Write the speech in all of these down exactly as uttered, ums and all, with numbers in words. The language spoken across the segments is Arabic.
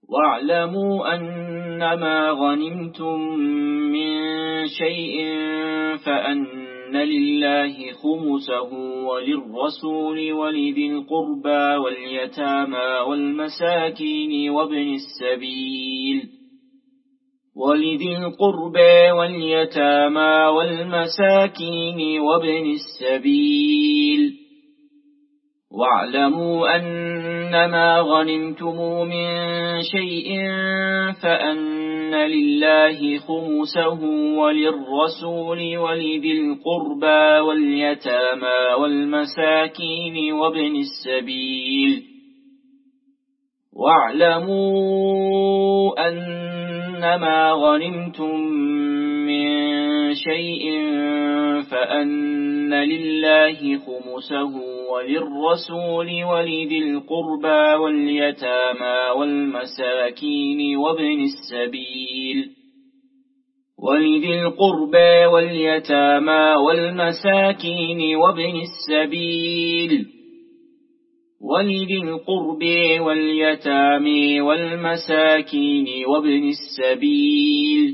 واعلموا أنما غنمتم من شيء فأن لله خمسه وللرسول ولذي القربى واليتامى والمساكين وابن السبيل ولذي القربى واليتامى والمساكين وابن السبيل واعلموا أنما غنمتم من شيء فأن لله خمسه وللرسول ولذي القربى واليتامى والمساكين وابن السبيل واعلموا أنما غنمتم من شيء فأن لله خمسه وللرسول ولذي القربى واليتامى والمساكين وابن السبيل ولذي القربى واليتامى والمساكين وابن السبيل ولذي القربى واليتامى والمساكين وابن السبيل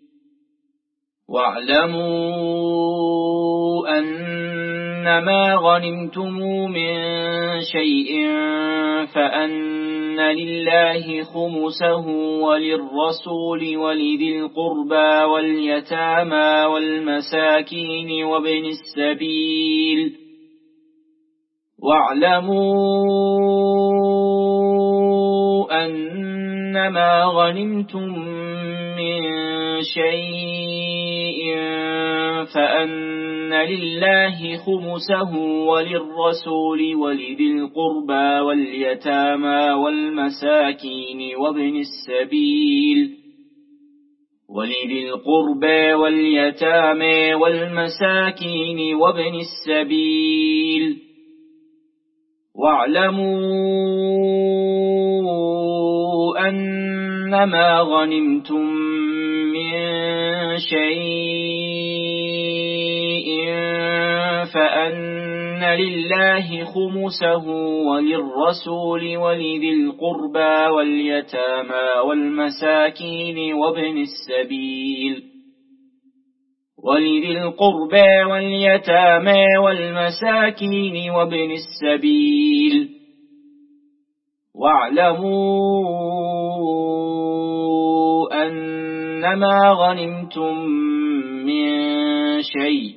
واعلموا أنما غنمتم من شيء فأن لله خمسه وللرسول ولذي القربى واليتامى والمساكين وابن السبيل واعلموا أنما غنمتم من شيء فأن لله خمسه وللرسول ولذي القربى واليتامى والمساكين وابن السبيل ولذي القربى واليتامى والمساكين وابن السبيل واعلموا أنما غنمتم من شيء فأن لله خمسه وللرسول ولذي القربى واليتامى والمساكين وابن السبيل ولذي القربى واليتامى والمساكين وابن السبيل واعلموا أنما غنمتم من شيء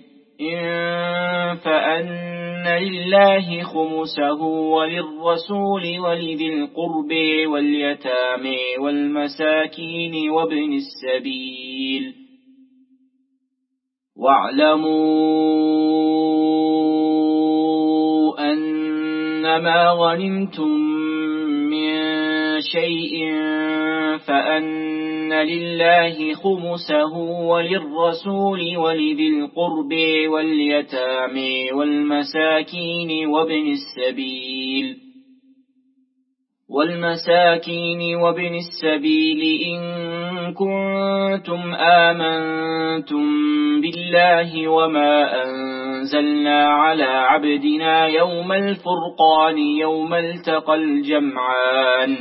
فأن لله خمسه وللرسول ولذي القربى واليتامى والمساكين وابن السبيل واعلموا أنما غنمتم من شيء فأن لله خمسه وللرسول ولذي القربى واليتامى والمساكين وابن السبيل والمساكين وابن السبيل إن كنتم آمنتم بالله وما أنزلنا على عبدنا يوم الفرقان يوم التقى الجمعان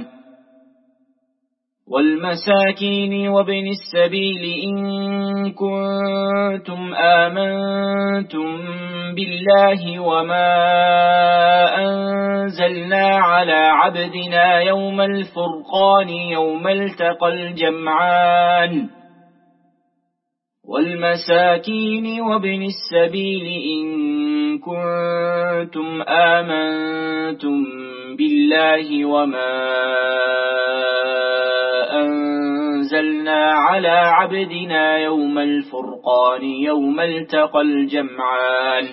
والمساكين وابن السبيل إن كنتم آمنتم بالله وما أنزلنا على عبدنا يوم الفرقان يوم التقى الجمعان والمساكين وابن السبيل إن كنتم آمنتم بالله وما أنزلنا على عبدنا يوم الفرقان يوم التقى الجمعان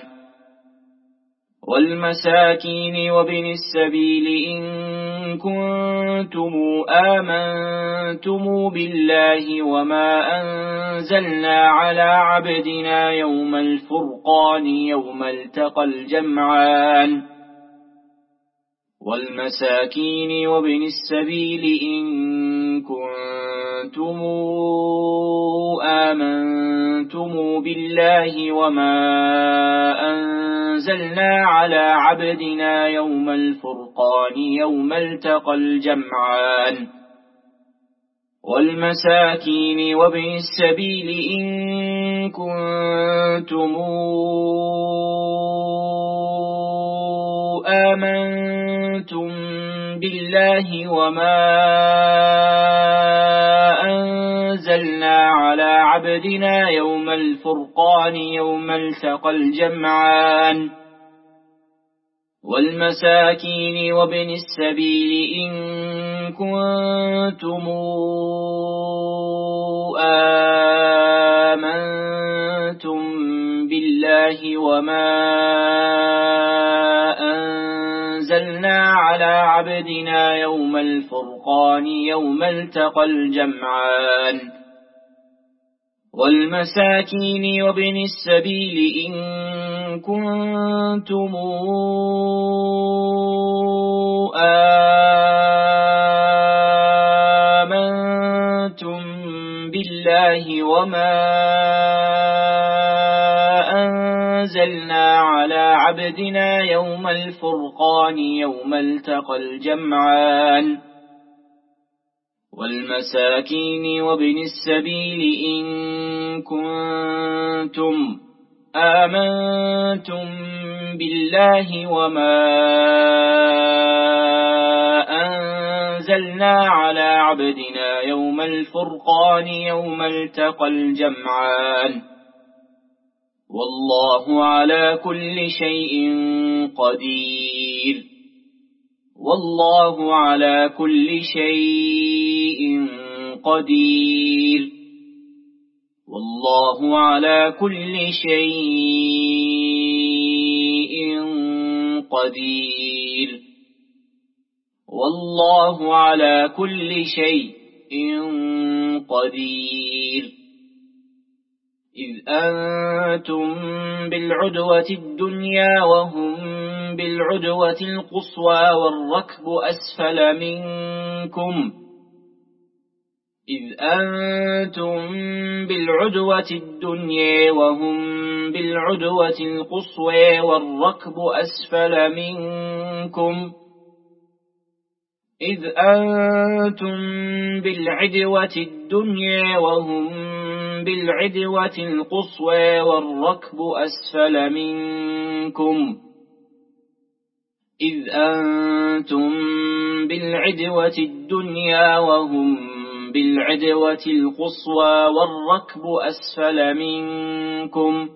والمساكين وابن السبيل إن كنتم آمنتم بالله وما أنزلنا على عبدنا يوم الفرقان يوم التقى الجمعان والمساكين وابن السبيل إن كنتم آمنتم بالله وما أنزلنا على عبدنا يوم الفرقان يوم التقى الجمعان والمساكين وابن السبيل إن كنتم آمنتم بالله وما أنزلنا على عبدنا يوم الفرقان يوم التقى الجمعان والمساكين وابن السبيل إن كنتم آمنتم بالله وما أنزلنا على عبدنا يوم الفرقان يوم التقى الجمعان والمساكين وابن السبيل إن كنتم آمنتم بالله وما أنزلنا على عبدنا يوم الفرقان يوم التقى الجمعان والمساكين وابن السبيل إن كنتم آمنتم بالله وما أنزلنا على عبدنا يوم الفرقان يوم التقى الجمعان والمساكين وابن السبيل إن كنتم آمنتم بالله وما أنزلنا على عبدنا يوم الفرقان يوم التقى الجمعان والمساكين وابن السبيل إن كنتم آمنتم بالله وما أنزلنا على عبدنا يوم الفرقان يوم التقى الجمعان والله على كل شيء قدير والله على كل شيء قدير والله على كل شيء قدير والله على كل شيء قدير إذ أنتم بالعدوة الدنيا وهم بالعدوة القصوى والركب أسفل منكم إذ أنتم بالعدوة الدنيا وهم بالعدوة القصوى والركب أسفل منكم إذ أنتم بالعدوة الدنيا وهم بالعدوة القصوى والركب أسفل منكم إذ أنتم بالعدوة الدنيا وهم بالعدوة القصوى والركب أسفل منكم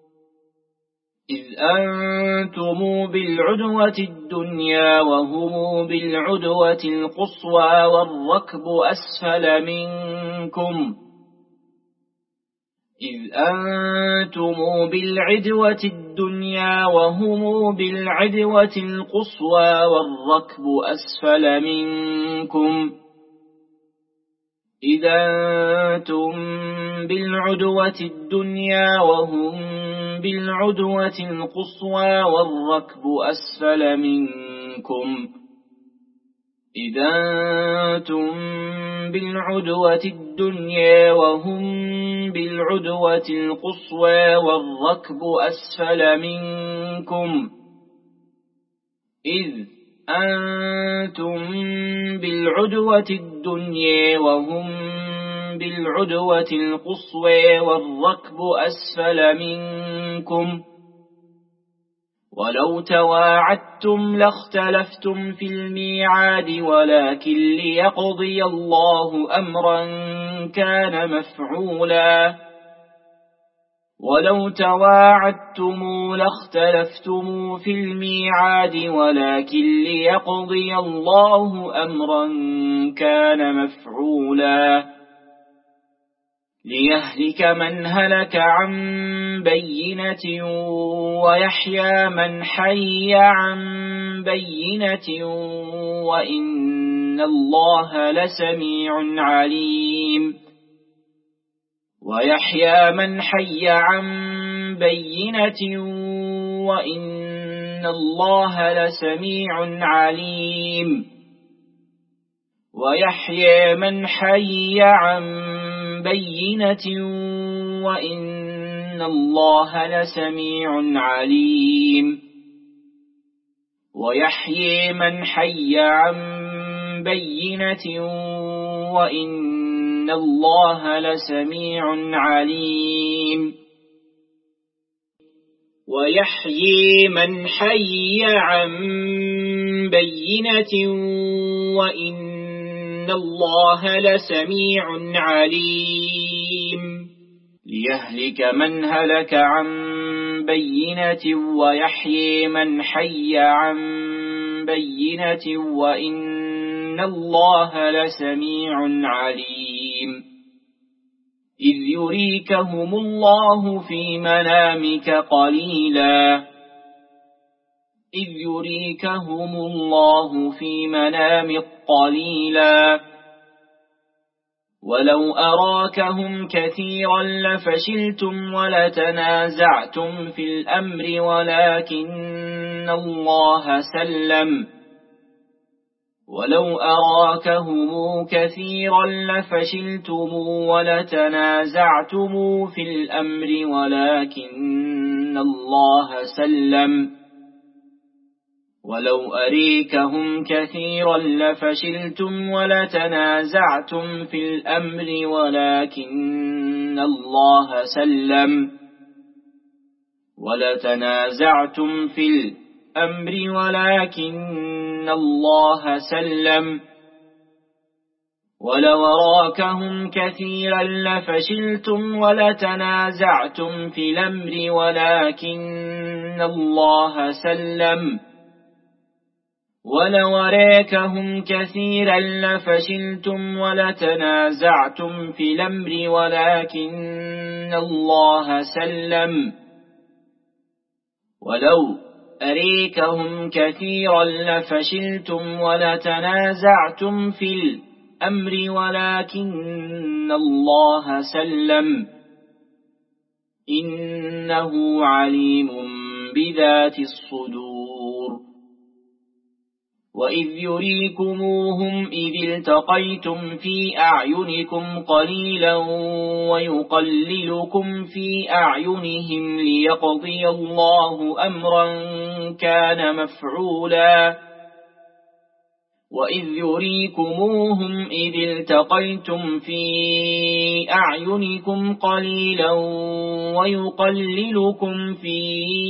إذ أنتم بالعدوة الدنيا وهم بالعدوة القصوى والركب أسفل منكم إذ أنتم بالعدوة الدنيا وهم بالعدوة القصوى والركب أسفل منكم إذ أنتم بالعدوة الدنيا وهم بالعدوة القصوى والركب أسفل منكم إذ أنتم بالعدوة الدنيا وهم بالعدوة القصوى والركب أسفل منكم إذ أنتم بالعدوة الدنيا وهم بالعدوة القصوى والركب أسفل منكم ولو تواعدتم لاختلفتم في الميعاد ولكن ليقضي الله أمرا كان مفعولا ولو تواعدتم لاختلفتم في الميعاد ولكن ليقضي الله أمرا كان مفعولا ليهلك من هلك عن بينة ويحيى من حي عن بينة وإن الله لسميع عليم ويحيى من حي عن بينة وإن الله لسميع عليم ويحيى من حي عن بينة وإن الله لسميع عليم ويحيى من حي عن بينة وإن الله لسميع عليم ويحيي من حي عن بينة وإن الله لسميع عليم ليهلك من هلك عن بينة ويحيي من حي عن بينة وإن الله لسميع عليم إذ يريكهم الله في منامك قليلا إذ يريكهم الله في منامك قليلا ولو أراكهم كثيرا لفشلتم ولتنازعتم في الأمر ولكن الله سلم ولو أراكهم كثيرا لفشلتم ولتنازعتم في الأمر ولكن الله سلم ولو أريكهم كثيرا لفشلتم ولتنازعتم في الأمر ولكن الله سلم ولتنازعتم في الأمر ولكن الله سلم ولو أراكهم كثيرا لفشلتم ولتنازعتم في الأمر ولكن الله سلم ولو أراكهم كثيرا لفشلتم ولتنازعتم في الأمر ولكن الله سلم ولو أريكهم كثيرا لفشلتم ولتنازعتم في الأمر ولكن الله سلم إنه عليم بذات الصدور وإذ يريكموهم إذ التقيتم في أعينكم قليلا ويقللكم في أعينهم ليقضي الله أمرا كان مفعولا وإذ يريكموهم إذ التقيتم في أعينكم قليلا ويقللكم في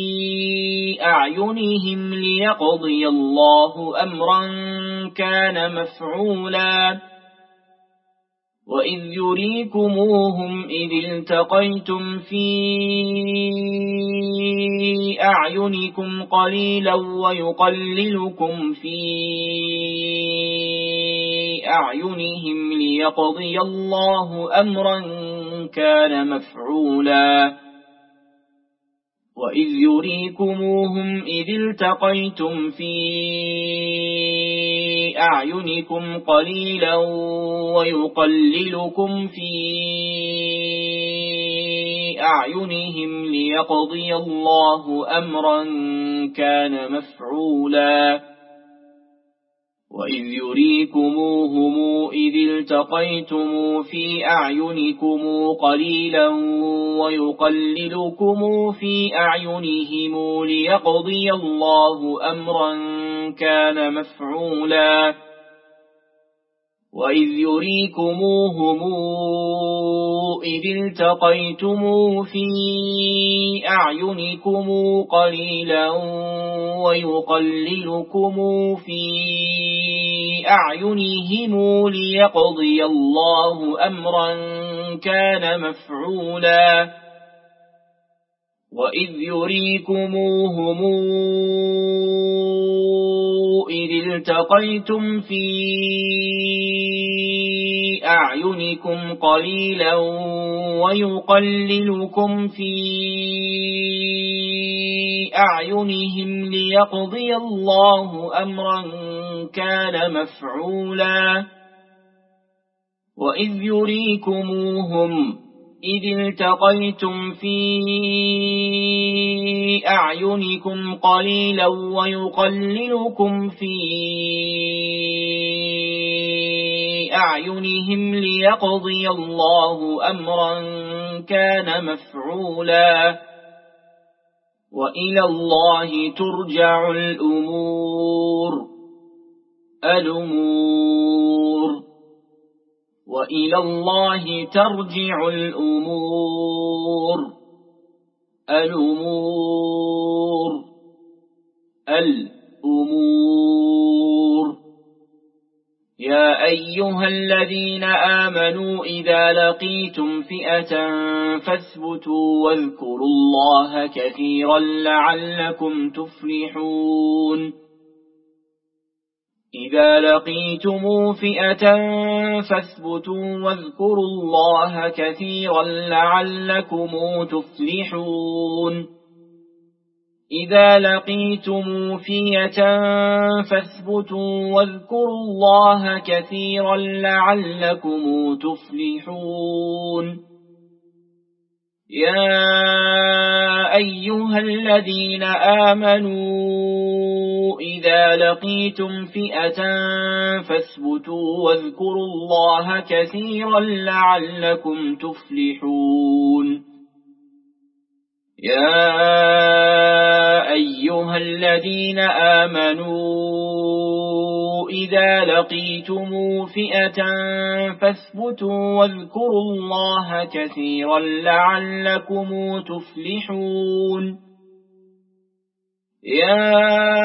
أعينهم ليقضي الله أمرا كان مفعولا وإذ يريكموهم إذ التقيتم في أعينكم قليلا ويقللكم في أعينهم ليقضي الله أمرا كان مفعولا وإذ يريكموهم إذ التقيتم في أعينكم قليلا ويقللكم في أعينهم ليقضي الله أمرا كان مفعولا وإذ يريكموهم إذ التقيتم في أعينكم قليلا ويقللكم في أعينهم ليقضي الله أمرا كان مفعولا وإذ يريكموهم إذ التقيتم في أعينكم قليلا ويقللكم في أعينهم ليقضي الله أمرا كان مفعولا وإذ يريكموهم إذ التقيتم في أعينكم قليلا ويقللكم في أعينهم ليقضي الله أمرا كان مفعولا وإذ يريكموهم إذ التقيتم في أعينكم قليلا ويقللكم في أعينهم ليقضي الله أمرا كان مفعولا وإلى الله ترجع الأمور الأمور وإلى الله ترجع الأمور. الأمور الأمور يا أيها الذين آمنوا إذا لقيتم فئة فاثبتوا واذكروا الله كثيرا لعلكم تفلحون. إذا لقيتم فئة فاثبتوا واذكروا الله كثيرا لعلكم تفلحون. إذا لقيتم فئة فاثبتوا واذكروا الله كثيرا لعلكم تفلحون. يا أيها الذين آمنوا إذا لقيتم فئة فاثبتوا واذكروا الله كثيرا لعلكم تفلحون. يا أيها الذين آمنوا إذا لقيتم فئة فاثبتوا واذكروا الله كثيرا لعلكم تفلحون. يا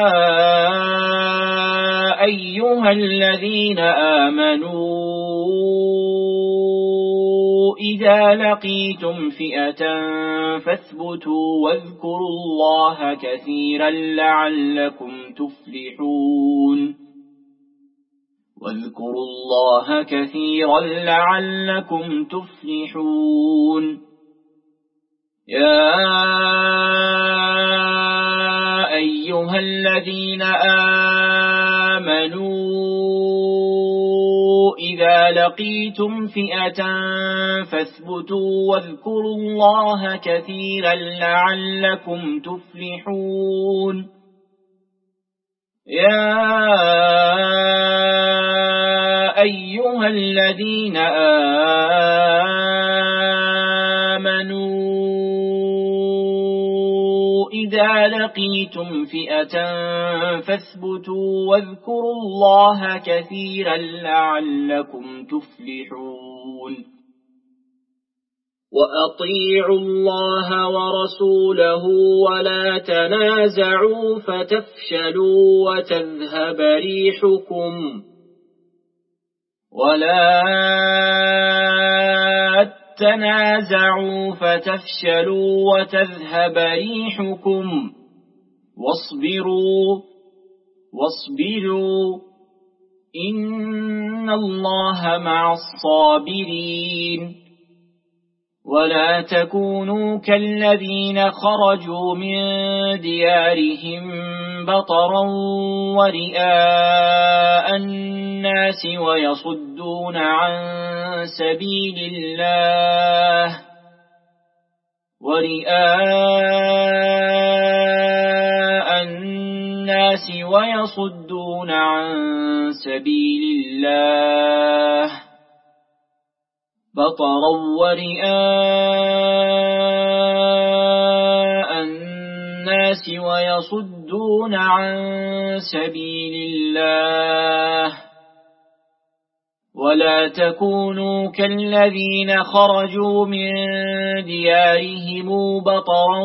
أيها الذين آمنوا إذا لقيتم فئة فاثبتوا واذكروا الله كثيرا لعلكم تفلحون. واذكروا الله كثيرا لعلكم تفلحون. يا أيها الذين آمنوا إذا لقيتم فئة فاثبتوا واذكروا الله كثيرا لعلكم تفلحون. يا أيها الذين آمنوا إذا لقيتم فئة فاثبتوا واذكروا الله كثيرا لعلكم تفلحون. وأطيعوا الله ورسوله ولا تنازعوا فتفشلوا وتذهب ريحكم ولا تنازعوا فتفشلوا وتذهب ريحكم واصبروا واصبروا إن الله مع الصابرين. ولا تكونوا كالذين خرجوا من ديارهم بطرا ورئاء الناس ويصدون عن سبيل الله ورئاء الناس ويصدون عن سبيل الله بطرا ورئاء الناس ويصدون عن سبيل الله. ولا تكونوا كالذين خرجوا من ديارهم بطرا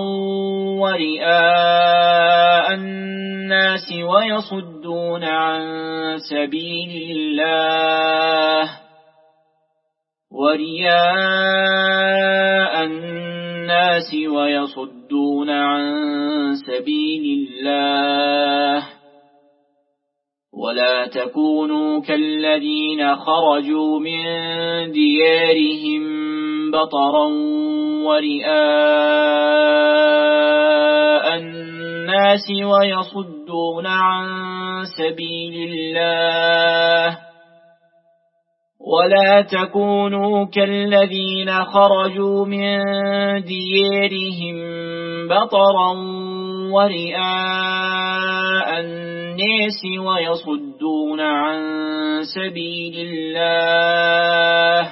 ورئاء الناس ويصدون عن سبيل الله ورئاء الناس ويصدون عن سبيل الله. ولا تكونوا كالذين خرجوا من ديارهم بطرا ورئاء الناس ويصدون عن سبيل الله. ولا تكونوا كالذين خرجوا من ديارهم بطرا ورئاء الناس ويصدون عن سبيل الله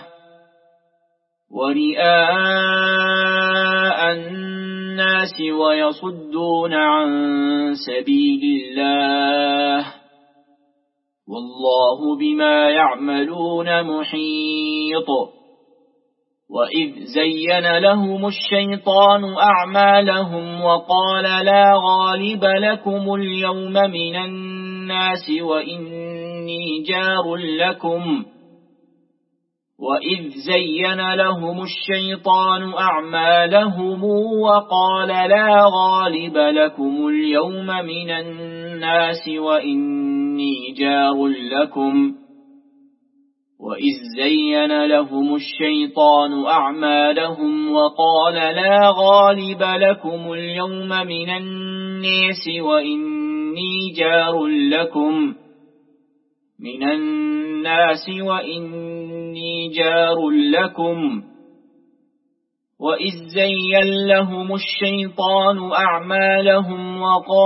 ورئاء الناس ويصدون عن سبيل الله. والله بما يعملون محيط. وإذ زين لهم الشيطان أعمالهم وقال لا غالب لكم اليوم من الناس وإني جار لكم وإذ زين لهم الشيطان أعمالهم وقال لا غالب لكم اليوم من الناس وإني جار لكم وإذ زين لهم الشيطان أعمالهم وقال لا غالب لكم اليوم من الناس وإني جار لكم من الناس وإني جار لكم وإذ زين لهم الشيطان أعمالهم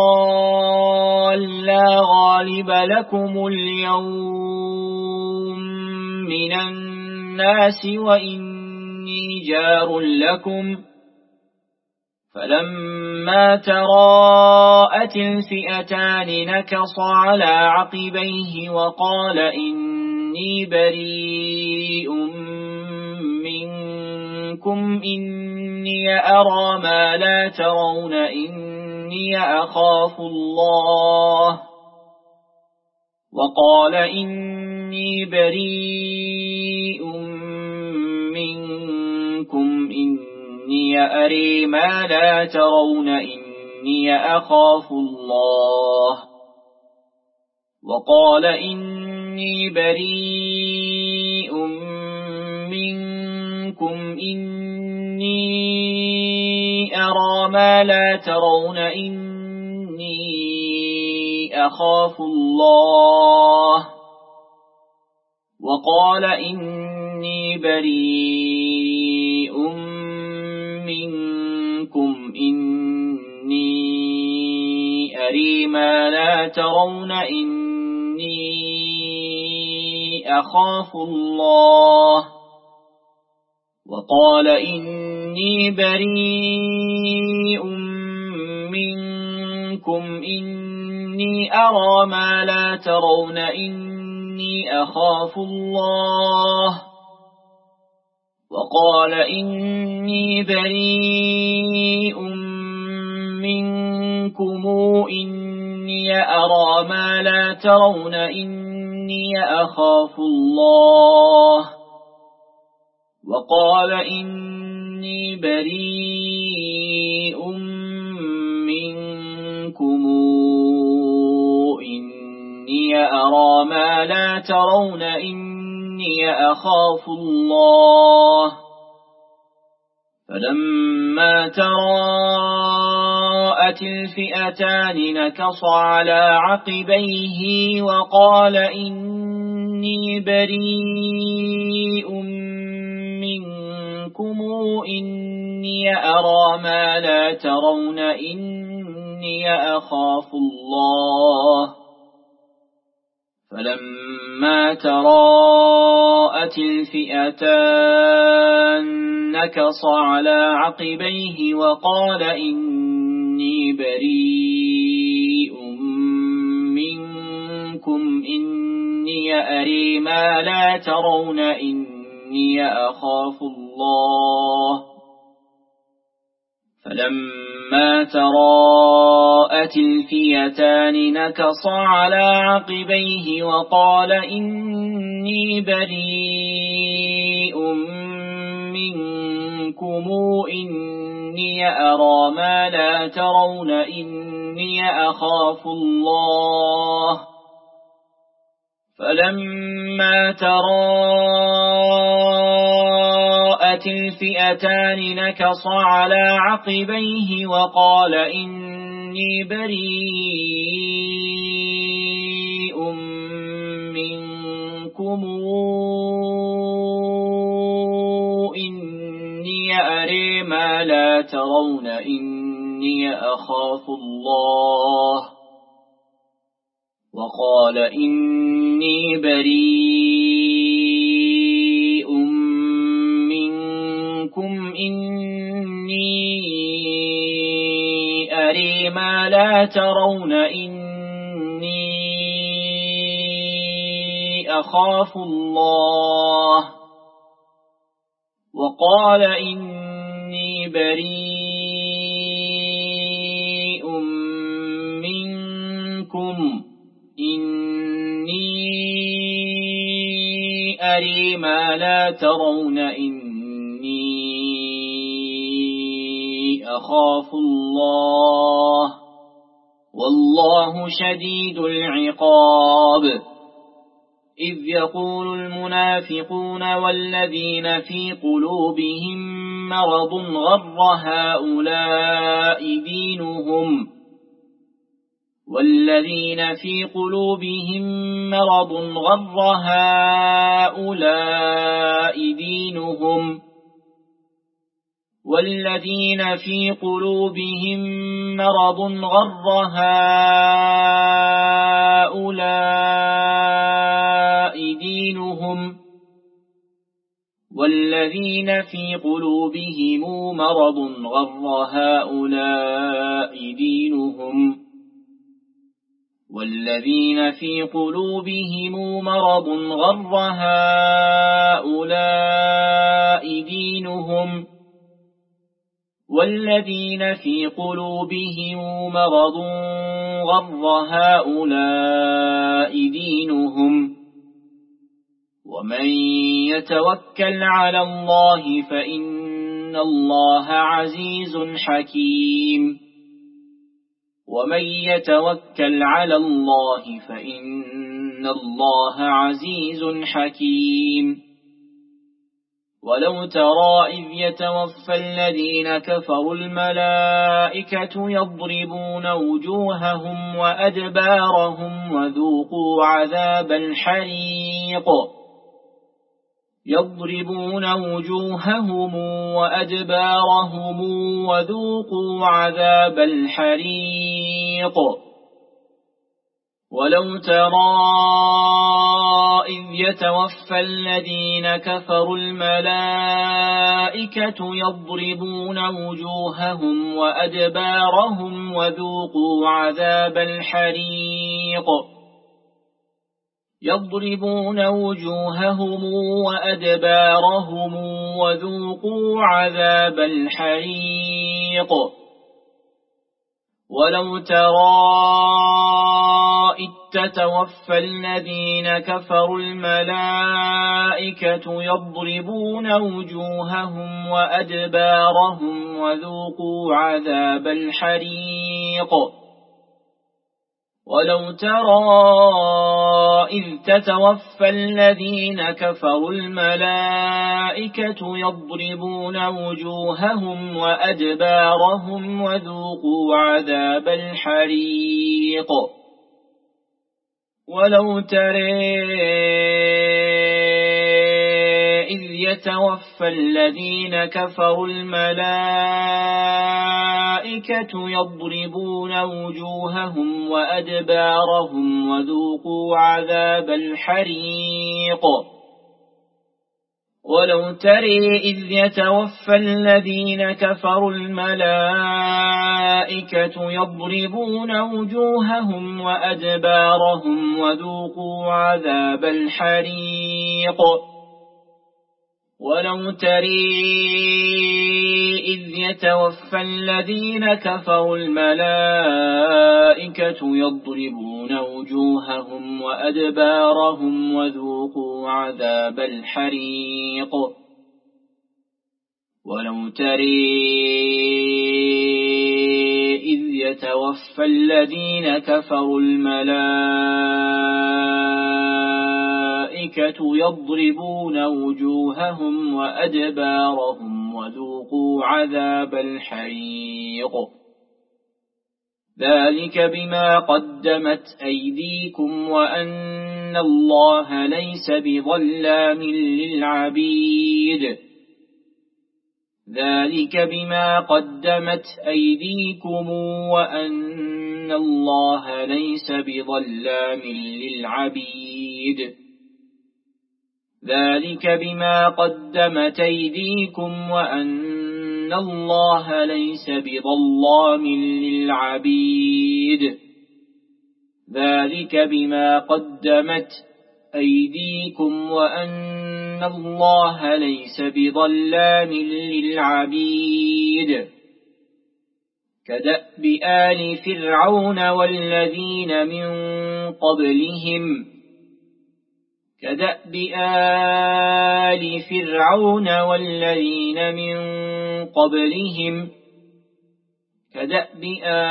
وقال لا غالب لكم اليوم من الناس وإني جار لكم فلما تراءت الفئتان نكص على عقبيه وقال إني بريء منكم إني أرى ما لا ترون إني أخاف الله وقال إني بريء منكم إني أرى ما لا ترون إني أخاف الله وقال إني بريء منكم إني أرى ما لا ترون إني أخاف الله وقال إني بريء منكم إني أرى ما لا ترون إني أخاف الله وقال إني بريء منكم إني أرى ما لا ترون إني أخاف الله وقال إني بريء منكم إني أرى ما لا ترون إني أخاف الله وقال إني بريء منكم إني أرى ما لا ترون إني أخاف الله فلما تراءت الفئتان نكص على عقبيه وقال إني بريء منكم إني أرى ما لا ترون إني أخاف الله فلما تراءت الفئتان نكص على عقبيه وقال إني بريء منكم إني أرى ما لا ترون إني أخاف الله فلما تراءت الفئتان نكص على عقبيه وقال إني بريء منكم إني أرى ما لا ترون إني أخاف الله فلما تراءت الفئتان نكص على عقبيه وقال إني بريء منكم إني أرى ما لا ترون إني أخاف الله وقال إني بريء منكم إني أرى ما لا ترون إني أخاف الله وقال إني بريء منكم إني أري ما لا ترون إني أخاف الله والله شديد العقاب إذ يقول المنافقون والذين في قلوبهم مرض غر هؤلاء دينهم والذين في قلوبهم مرض غر هؤلاء دينهم والذين في قلوبهم مرض غر هؤلاء دينهم والذين في قلوبهم مرض غر هؤلاء دينهم والذين في قلوبهم مرض غر هؤلاء دينهم والذين في قلوبهم مرض غر هؤلاء دينهم ومن يتوكل على الله فإن الله عزيز حكيم ومن يتوكل على الله فإن الله عزيز حكيم ولو ترى إذ يتوفى الذين كفروا الملائكة يضربون وجوههم وأدبارهم وذوقوا عذاب الحريق يضربون وجوههم وأدبارهم وذوقوا عذاب الحريق ولو ترى إذ يتوفى الذين كفروا الملائكة يضربون وجوههم وأدبارهم وذوقوا عذاب الحريق يضربون وجوههم وأدبارهم وذوقوا عذاب الحريق ولو ترى إذ تتوفى الذين كفروا الملائكة يضربون وجوههم وأدبارهم وذوقوا عذاب الحريق ولو ترى إذ تتوفى الذين كفروا الملائكة يضربون وجوههم وأدبارهم وذوقوا عذاب الحريق ولو ترى إذ يتوفى الذين كفروا الملائكة يضربون وجوههم وأدبارهم وذوقوا عذاب الحريق ولو ترى إذ يتوفى الذين كفروا الملائكة يضربون وجوههم وأدبارهم وذوقوا عذاب الحريق ولو ترى إذ يتوفى الذين كفروا الملائكة يضربون وجوههم وأدبارهم وذوقوا عذاب الحريق ولو ترى إذ يتوفى الذين كفروا الملائكة يضربون وجوههم وأدبارهم وذوقوا عذاب الحريق ذلك بما قدمت أيديكم وأن الله ليس بظلام للعبيد ذلك بما قدمت أيديكم وأن الله ليس بظلام للعبيد ذلك بما قدمت أيديكم وأن الله ليس بظلام للعبيد ذلك بما قدمت أيديكم وأن الله ليس بظلام للعبيد كدأب آل فرعون والذين من قبلهم كدأب آل فرعون والذين من قبلهم كدأب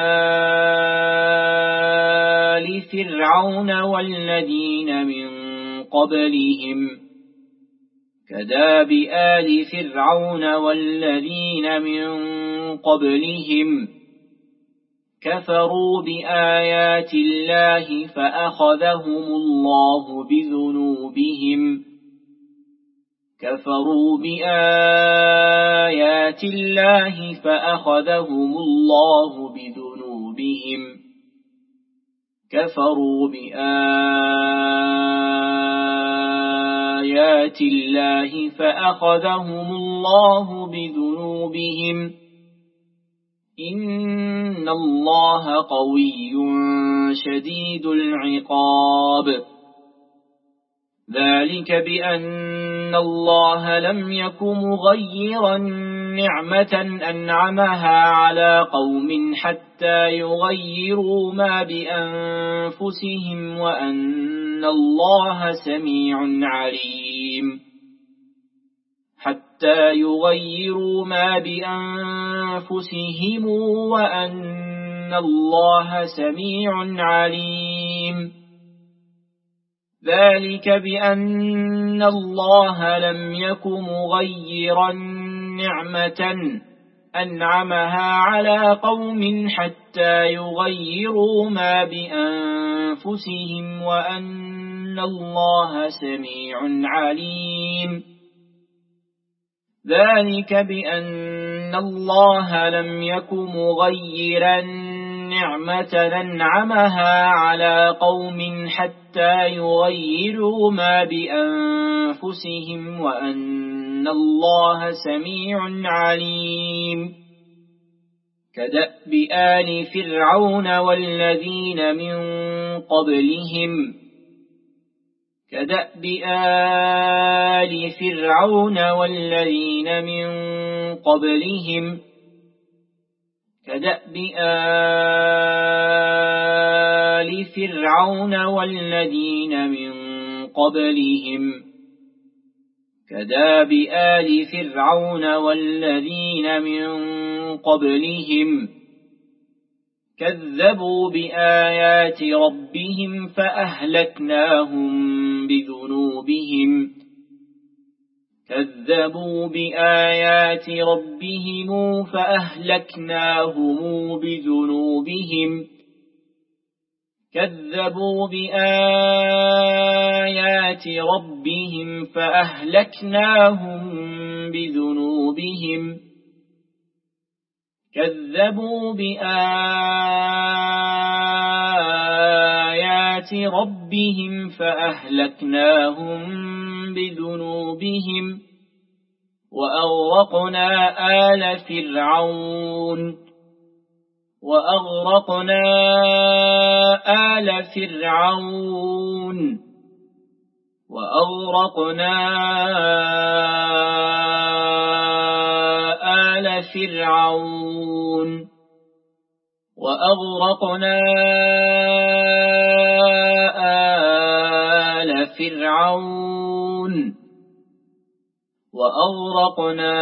آل فرعون والذين من قبلهم كدأب آل فرعون والذين من قبلهم كفروا بآيات الله فأخذهم الله بذنوبهم كفروا بآيات الله فأخذهم الله بذنوبهم كفروا بآيات الله فأخذهم الله بذنوبهم إن الله قوي شديد العقاب ذلك بأن الله لم يك مغيرا نعمة أنعمها على قوم حتى يغيروا ما بأنفسهم وأن الله سميع عليم حتى يغيروا ما بأنفسهم وأن الله سميع عليم ذلك بأن الله لم يك مغيرا نعمة أنعمها على قوم حتى يغيروا ما بأنفسهم وأن الله سميع عليم ذلك بأن الله لم يك مغيرا نعمة أنعمها على قوم حتى يغيروا ما بأنفسهم وأن الله سميع عليم كدأب آل فرعون والذين من قبلهم كدأب آل فرعون والذين من قبلهم كدأب آل فرعون والذين من قبلهم كدأب آل فرعون والذين من قبلهم كذبوا بآيات ربهم فأهلكناهم بذنوبهم كذبوا بآيات ربهم فأهلكناهم بذنوبهم كذبوا بآيات ربهم فأهلكناهم بذنوبهم كذبوا بآيات ربهم فأهلكناهم بذنوبهم وأغرقنا آل فرعون وأغرقنا آل فرعون وأغرقنا آل فرعون وأغرقنا آل فرعون وأغرقنا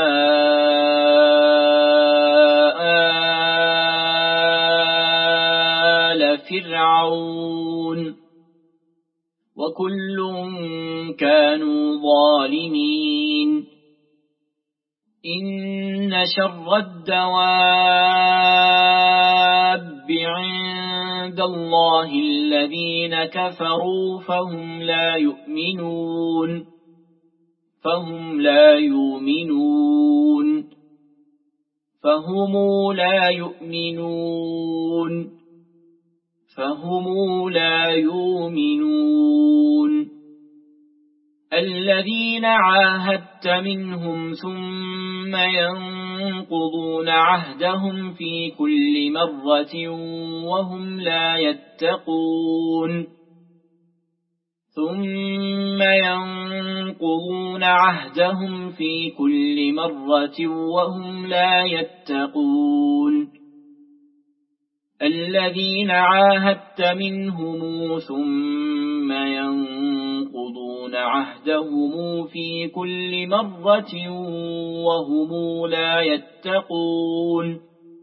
آل فرعون وكل كانوا ظالمين إن شر الدواب عند الله الذين كفروا فهم لا يؤمنون فهم لا يؤمنون فهم لا يؤمنون فهم لا يؤمنون الذين عاهدت منهم ثم ينقضون عهدهم في كل مرة وهم لا يتقون ثم ينقضون عهدهم في كل مرة وهم لا يتقون الذين عاهدت منهم ثم ينقضون عهدهم في كل مرة وهم لا يتقون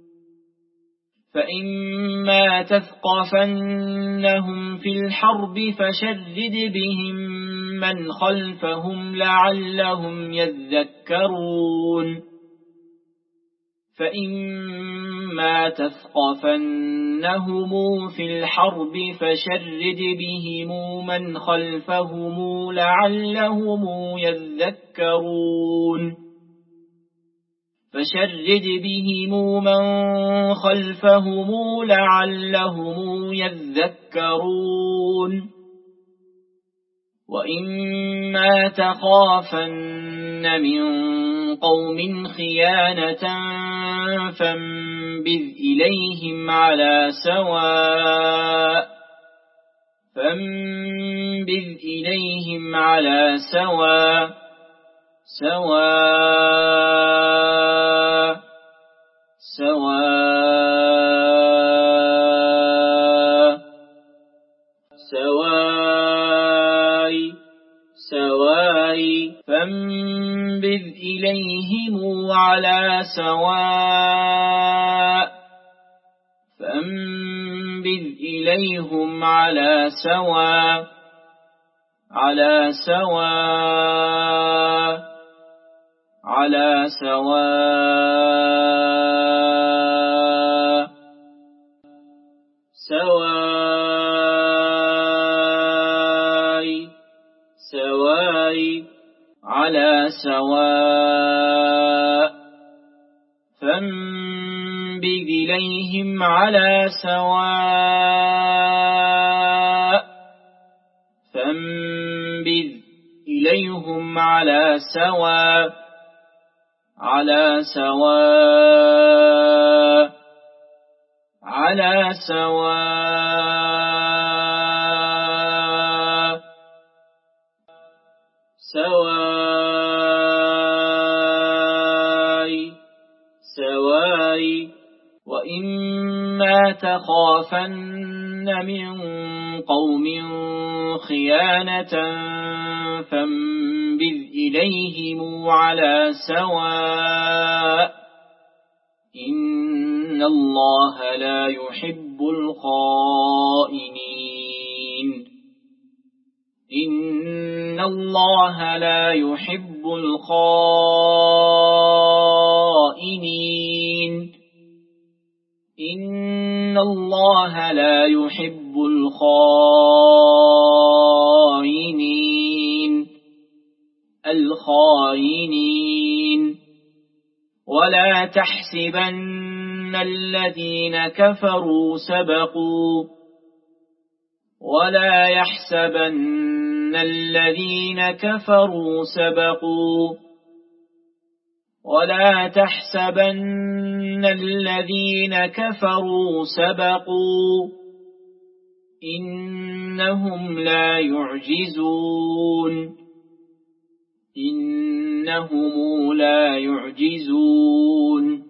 فإما تثقفنهم في الحرب فشرد بهم من خلفهم لعلهم يذكرون فإما تثقفنهم في الحرب فشرد بهم من خلفهم لعلهم يذكرون فشرد بهم من خلفهم لعلهم يذكرون وإما تخافن من قوم خيانة فانبذ إليهم على سواء فانبذ إليهم على سواء سواء سواء سواء سواء فانبذ إليهم على سواء فانبذ إليهم على سواء على سواء على سواء سواء سواء على سواء فانبذ إليهم على سواء فانبذ إليهم على سواء على سواء على سواء سواء سواء وإما تخافن من قوم خيانة فانبذ إليهم على سواء إن الله لا يحب الخائنين إن الله لا يحب الخائنين إن الله لا يحب الخائنين الخائنين ولا تحسبن الذين كفروا سبقوا ولا يحسبن الذين كفروا سبقوا ولا تحسبن الذين كفروا سبقوا إنهم لا يعجزون إنهم لا يعجزون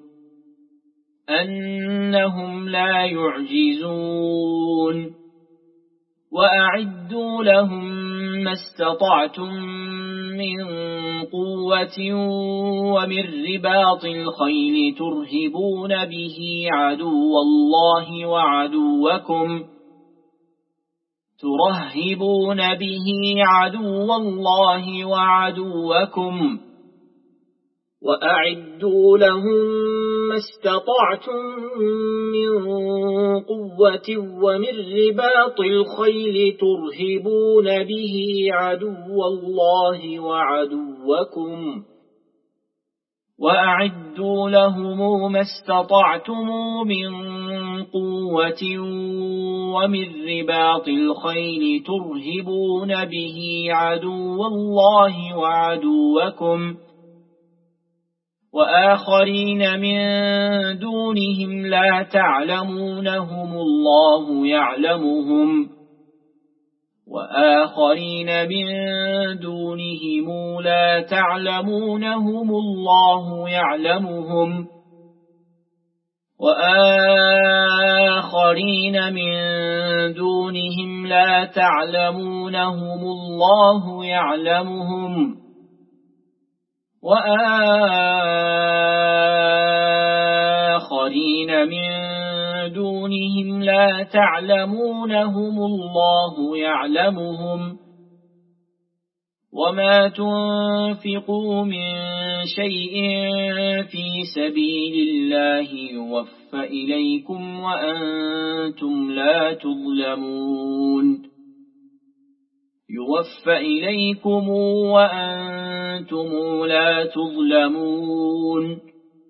أنهم لا يعجزون وأعدوا لهم ما استطعتم من قوة ومن رباط الخيل ترهبون به عدو الله وعدوكم ترهبون به عدو الله وعدوكم وأعدوا لهم ما استطعتم من قوة ومن رباط الخيل ترهبون به عدو الله وعدوكم وأعدوا لهم ما استطعتم من قوة ومن رباط الخيل ترهبون به عدو الله وعدوكم وآخرين من دونهم لا تعلمونهم الله يعلمهم وآخرين من دونهم لا تعلمونهم الله يعلمهم وآخرين من دونهم لا تعلمونهم الله يعلمهم وآخرين من دونهم لا تعلمونهم الله يعلمهم وما تنفقوا من شيء في سبيل الله يوفى إليكم وأنتم لا تظلمون يوفى إليكم وأنتم لا تظلمون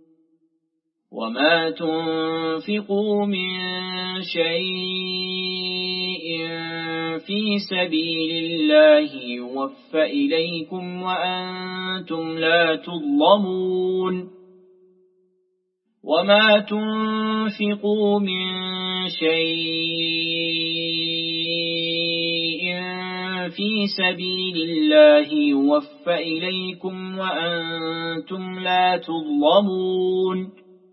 وما تنفقوا من شيء في سبيل الله يوفى إليكم وأنتم لا تظلمون وما تنفقوا من شيء في سبيل الله يوفى إليكم وأنتم لا تظلمون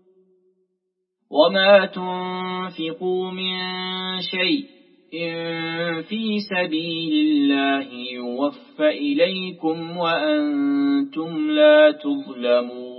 وما تنفقوا من شيء في سبيل الله يوفى إليكم وأنتم لا تظلمون